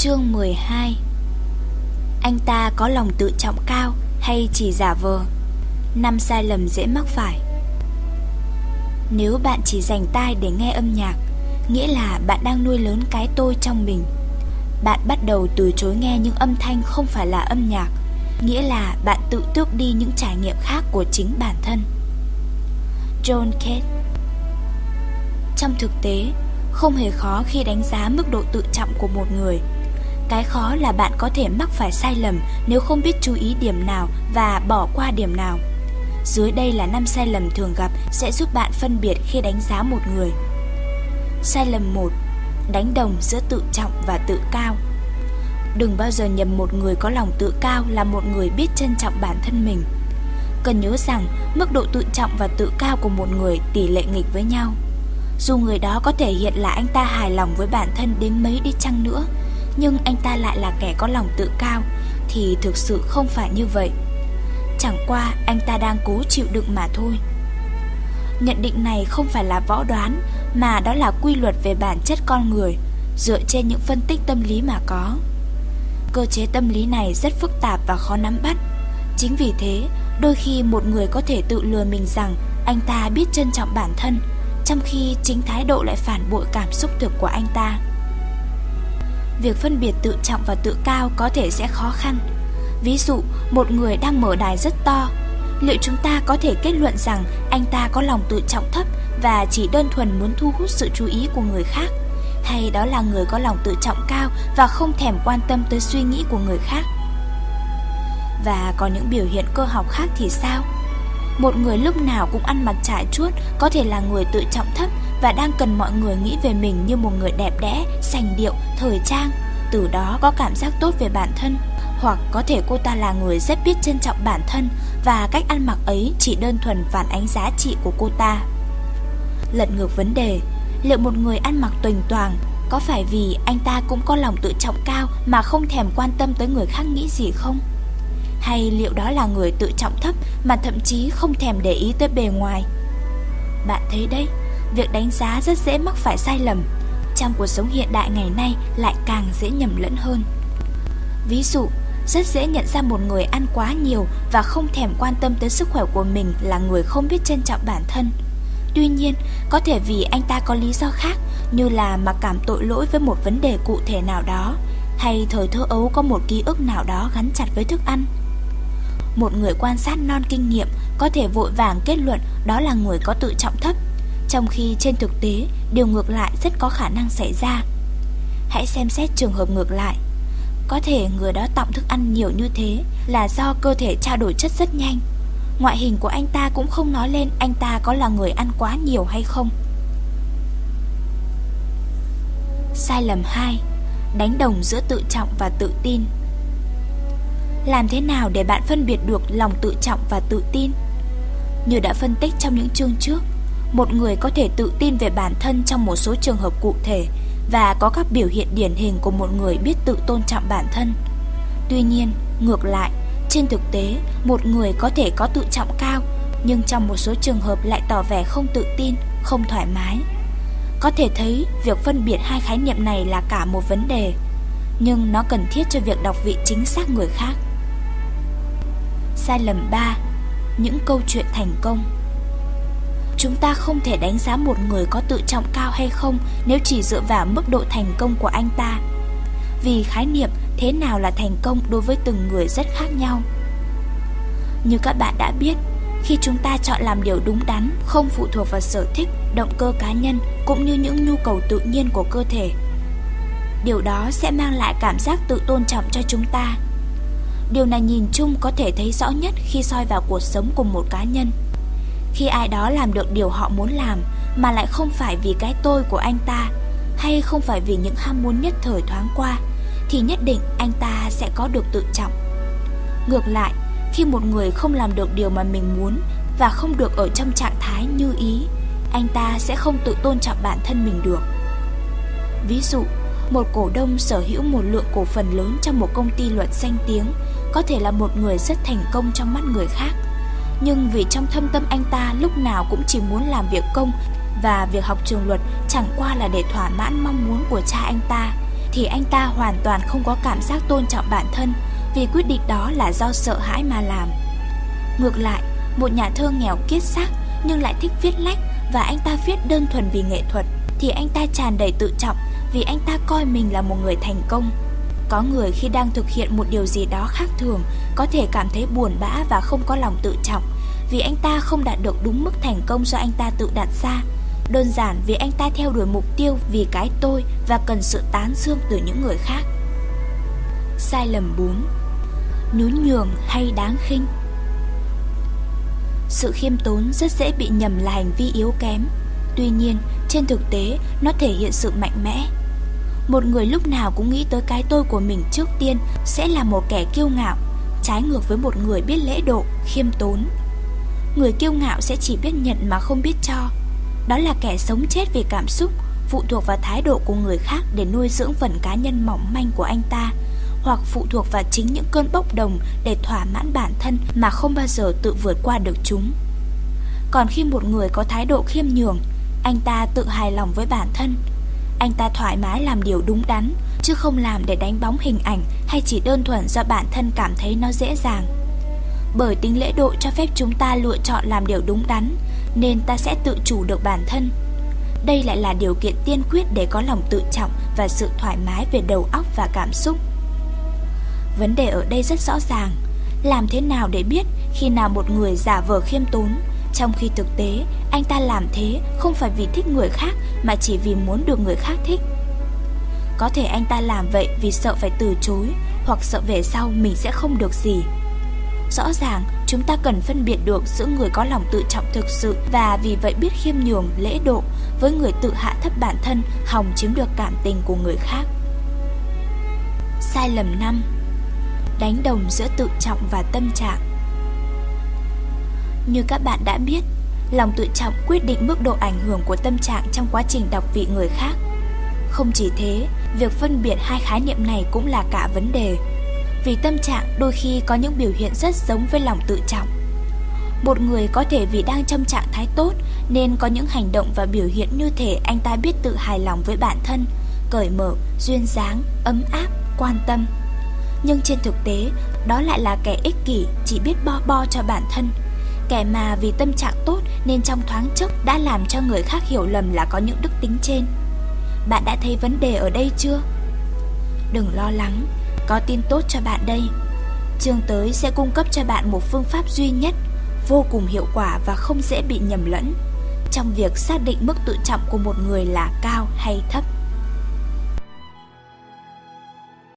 Chương 12. Anh ta có lòng tự trọng cao hay chỉ giả vờ? 5 sai lầm dễ mắc phải. Nếu bạn chỉ dành tai để nghe âm nhạc, nghĩa là bạn đang nuôi lớn cái tôi trong mình. Bạn bắt đầu từ chối nghe những âm thanh không phải là âm nhạc, nghĩa là bạn tự tước đi những trải nghiệm khác của chính bản thân. John Cage. Trong thực tế, không hề khó khi đánh giá mức độ tự trọng của một người. Cái khó là bạn có thể mắc phải sai lầm nếu không biết chú ý điểm nào và bỏ qua điểm nào. Dưới đây là 5 sai lầm thường gặp sẽ giúp bạn phân biệt khi đánh giá một người. Sai lầm 1. Đánh đồng giữa tự trọng và tự cao. Đừng bao giờ nhầm một người có lòng tự cao là một người biết trân trọng bản thân mình. Cần nhớ rằng mức độ tự trọng và tự cao của một người tỷ lệ nghịch với nhau. Dù người đó có thể hiện là anh ta hài lòng với bản thân đến mấy đi chăng nữa, nhưng anh ta lại là kẻ có lòng tự cao, thì thực sự không phải như vậy. Chẳng qua anh ta đang cố chịu đựng mà thôi. Nhận định này không phải là võ đoán, mà đó là quy luật về bản chất con người, dựa trên những phân tích tâm lý mà có. Cơ chế tâm lý này rất phức tạp và khó nắm bắt. Chính vì thế, đôi khi một người có thể tự lừa mình rằng anh ta biết trân trọng bản thân, trong khi chính thái độ lại phản bội cảm xúc thực của anh ta. Việc phân biệt tự trọng và tự cao có thể sẽ khó khăn. Ví dụ, một người đang mở đài rất to, liệu chúng ta có thể kết luận rằng anh ta có lòng tự trọng thấp và chỉ đơn thuần muốn thu hút sự chú ý của người khác, hay đó là người có lòng tự trọng cao và không thèm quan tâm tới suy nghĩ của người khác? Và còn những biểu hiện cơ học khác thì sao? Một người lúc nào cũng ăn mặc trải chuốt có thể là người tự trọng thấp và đang cần mọi người nghĩ về mình như một người đẹp đẽ, sành điệu, thời trang, từ đó có cảm giác tốt về bản thân. Hoặc có thể cô ta là người rất biết trân trọng bản thân và cách ăn mặc ấy chỉ đơn thuần phản ánh giá trị của cô ta. Lật ngược vấn đề, liệu một người ăn mặc tuềnh toàng có phải vì anh ta cũng có lòng tự trọng cao mà không thèm quan tâm tới người khác nghĩ gì không? Hay liệu đó là người tự trọng thấp mà thậm chí không thèm để ý tới bề ngoài? Bạn thấy đấy, việc đánh giá rất dễ mắc phải sai lầm. Trong cuộc sống hiện đại ngày nay lại càng dễ nhầm lẫn hơn. Ví dụ, rất dễ nhận ra một người ăn quá nhiều và không thèm quan tâm tới sức khỏe của mình là người không biết trân trọng bản thân. Tuy nhiên, có thể vì anh ta có lý do khác, như là mặc cảm tội lỗi với một vấn đề cụ thể nào đó, hay thời thơ ấu có một ký ức nào đó gắn chặt với thức ăn. Một người quan sát non kinh nghiệm có thể vội vàng kết luận đó là người có tự trọng thấp, trong khi trên thực tế điều ngược lại rất có khả năng xảy ra. Hãy xem xét trường hợp ngược lại. Có thể người đó tọng thức ăn nhiều như thế là do cơ thể trao đổi chất rất nhanh. Ngoại hình của anh ta cũng không nói lên anh ta có là người ăn quá nhiều hay không. Sai lầm 2. Đánh đồng giữa tự trọng và tự tin. Làm thế nào để bạn phân biệt được lòng tự trọng và tự tin? Như đã phân tích trong những chương trước, một người có thể tự tin về bản thân trong một số trường hợp cụ thể và có các biểu hiện điển hình của một người biết tự tôn trọng bản thân. Tuy nhiên, ngược lại, trên thực tế, một người có thể có tự trọng cao, nhưng trong một số trường hợp lại tỏ vẻ không tự tin, không thoải mái. Có thể thấy việc phân biệt hai khái niệm này là cả một vấn đề, nhưng nó cần thiết cho việc đọc vị chính xác người khác. Sai lầm 3. Những câu chuyện thành công. Chúng ta không thể đánh giá một người có tự trọng cao hay không nếu chỉ dựa vào mức độ thành công của anh ta, vì khái niệm thế nào là thành công đối với từng người rất khác nhau. Như các bạn đã biết, khi chúng ta chọn làm điều đúng đắn không phụ thuộc vào sở thích, động cơ cá nhân cũng như những nhu cầu tự nhiên của cơ thể. Điều đó sẽ mang lại cảm giác tự tôn trọng cho chúng ta. Điều này nhìn chung có thể thấy rõ nhất khi soi vào cuộc sống của một cá nhân. Khi ai đó làm được điều họ muốn làm mà lại không phải vì cái tôi của anh ta, hay không phải vì những ham muốn nhất thời thoáng qua, thì nhất định anh ta sẽ có được tự trọng. Ngược lại, khi một người không làm được điều mà mình muốn và không được ở trong trạng thái như ý, anh ta sẽ không tự tôn trọng bản thân mình được. Ví dụ, một cổ đông sở hữu một lượng cổ phần lớn trong một công ty luật danh tiếng có thể là một người rất thành công trong mắt người khác, nhưng vì trong thâm tâm anh ta lúc nào cũng chỉ muốn làm việc công và việc học trường luật chẳng qua là để thỏa mãn mong muốn của cha anh ta, thì anh ta hoàn toàn không có cảm giác tôn trọng bản thân, vì quyết định đó là do sợ hãi mà làm. Ngược lại, một nhà thơ nghèo kiết xác nhưng lại thích viết lách và anh ta viết đơn thuần vì nghệ thuật, thì anh ta tràn đầy tự trọng vì anh ta coi mình là một người thành công. Có người khi đang thực hiện một điều gì đó khác thường có thể cảm thấy buồn bã và không có lòng tự trọng vì anh ta không đạt được đúng mức thành công do anh ta tự đặt ra, đơn giản vì anh ta theo đuổi mục tiêu vì cái tôi và cần sự tán dương từ những người khác. Sai lầm 4. Nhún nhường hay đáng khinh. Sự khiêm tốn rất dễ bị nhầm là hành vi yếu kém. Tuy nhiên, trên thực tế, nó thể hiện sự mạnh mẽ. Một người lúc nào cũng nghĩ tới cái tôi của mình trước tiên sẽ là một kẻ kiêu ngạo, trái ngược với một người biết lễ độ, khiêm tốn. Người kiêu ngạo sẽ chỉ biết nhận mà không biết cho. Đó là kẻ sống chết vì cảm xúc, phụ thuộc vào thái độ của người khác để nuôi dưỡng phần cá nhân mỏng manh của anh ta, hoặc phụ thuộc vào chính những cơn bốc đồng để thỏa mãn bản thân mà không bao giờ tự vượt qua được chúng. Còn khi một người có thái độ khiêm nhường, anh ta tự hài lòng với bản thân. Anh ta thoải mái làm điều đúng đắn, chứ không làm để đánh bóng hình ảnh hay chỉ đơn thuần do bản thân cảm thấy nó dễ dàng. Bởi tính lễ độ cho phép chúng ta lựa chọn làm điều đúng đắn, nên ta sẽ tự chủ được bản thân. Đây lại là điều kiện tiên quyết để có lòng tự trọng và sự thoải mái về đầu óc và cảm xúc. Vấn đề ở đây rất rõ ràng. Làm thế nào để biết khi nào một người giả vờ khiêm tốn, trong khi thực tế anh ta làm thế không phải vì thích người khác mà chỉ vì muốn được người khác thích? Có thể anh ta làm vậy vì sợ phải từ chối, hoặc sợ về sau mình sẽ không được gì. Rõ ràng chúng ta cần phân biệt được giữa người có lòng tự trọng thực sự và vì vậy biết khiêm nhường, lễ độ, với người tự hạ thấp bản thân hòng chiếm được cảm tình của người khác. Sai lầm 5. Đánh đồng giữa tự trọng và tâm trạng. Như các bạn đã biết, lòng tự trọng quyết định mức độ ảnh hưởng của tâm trạng trong quá trình đọc vị người khác. Không chỉ thế, việc phân biệt hai khái niệm này cũng là cả vấn đề, vì tâm trạng đôi khi có những biểu hiện rất giống với lòng tự trọng. Một người có thể vì đang trong trạng thái tốt nên có những hành động và biểu hiện như thể anh ta biết tự hài lòng với bản thân, cởi mở, duyên dáng, ấm áp, quan tâm. Nhưng trên thực tế, đó lại là kẻ ích kỷ, chỉ biết bo cho bản thân. Kẻ mà vì tâm trạng tốt nên trong thoáng chốc đã làm cho người khác hiểu lầm là có những đức tính trên. Bạn đã thấy vấn đề ở đây chưa? Đừng lo lắng, có tin tốt cho bạn đây. Chương tới sẽ cung cấp cho bạn một phương pháp duy nhất, vô cùng hiệu quả và không dễ bị nhầm lẫn trong việc xác định mức tự trọng của một người là cao hay thấp.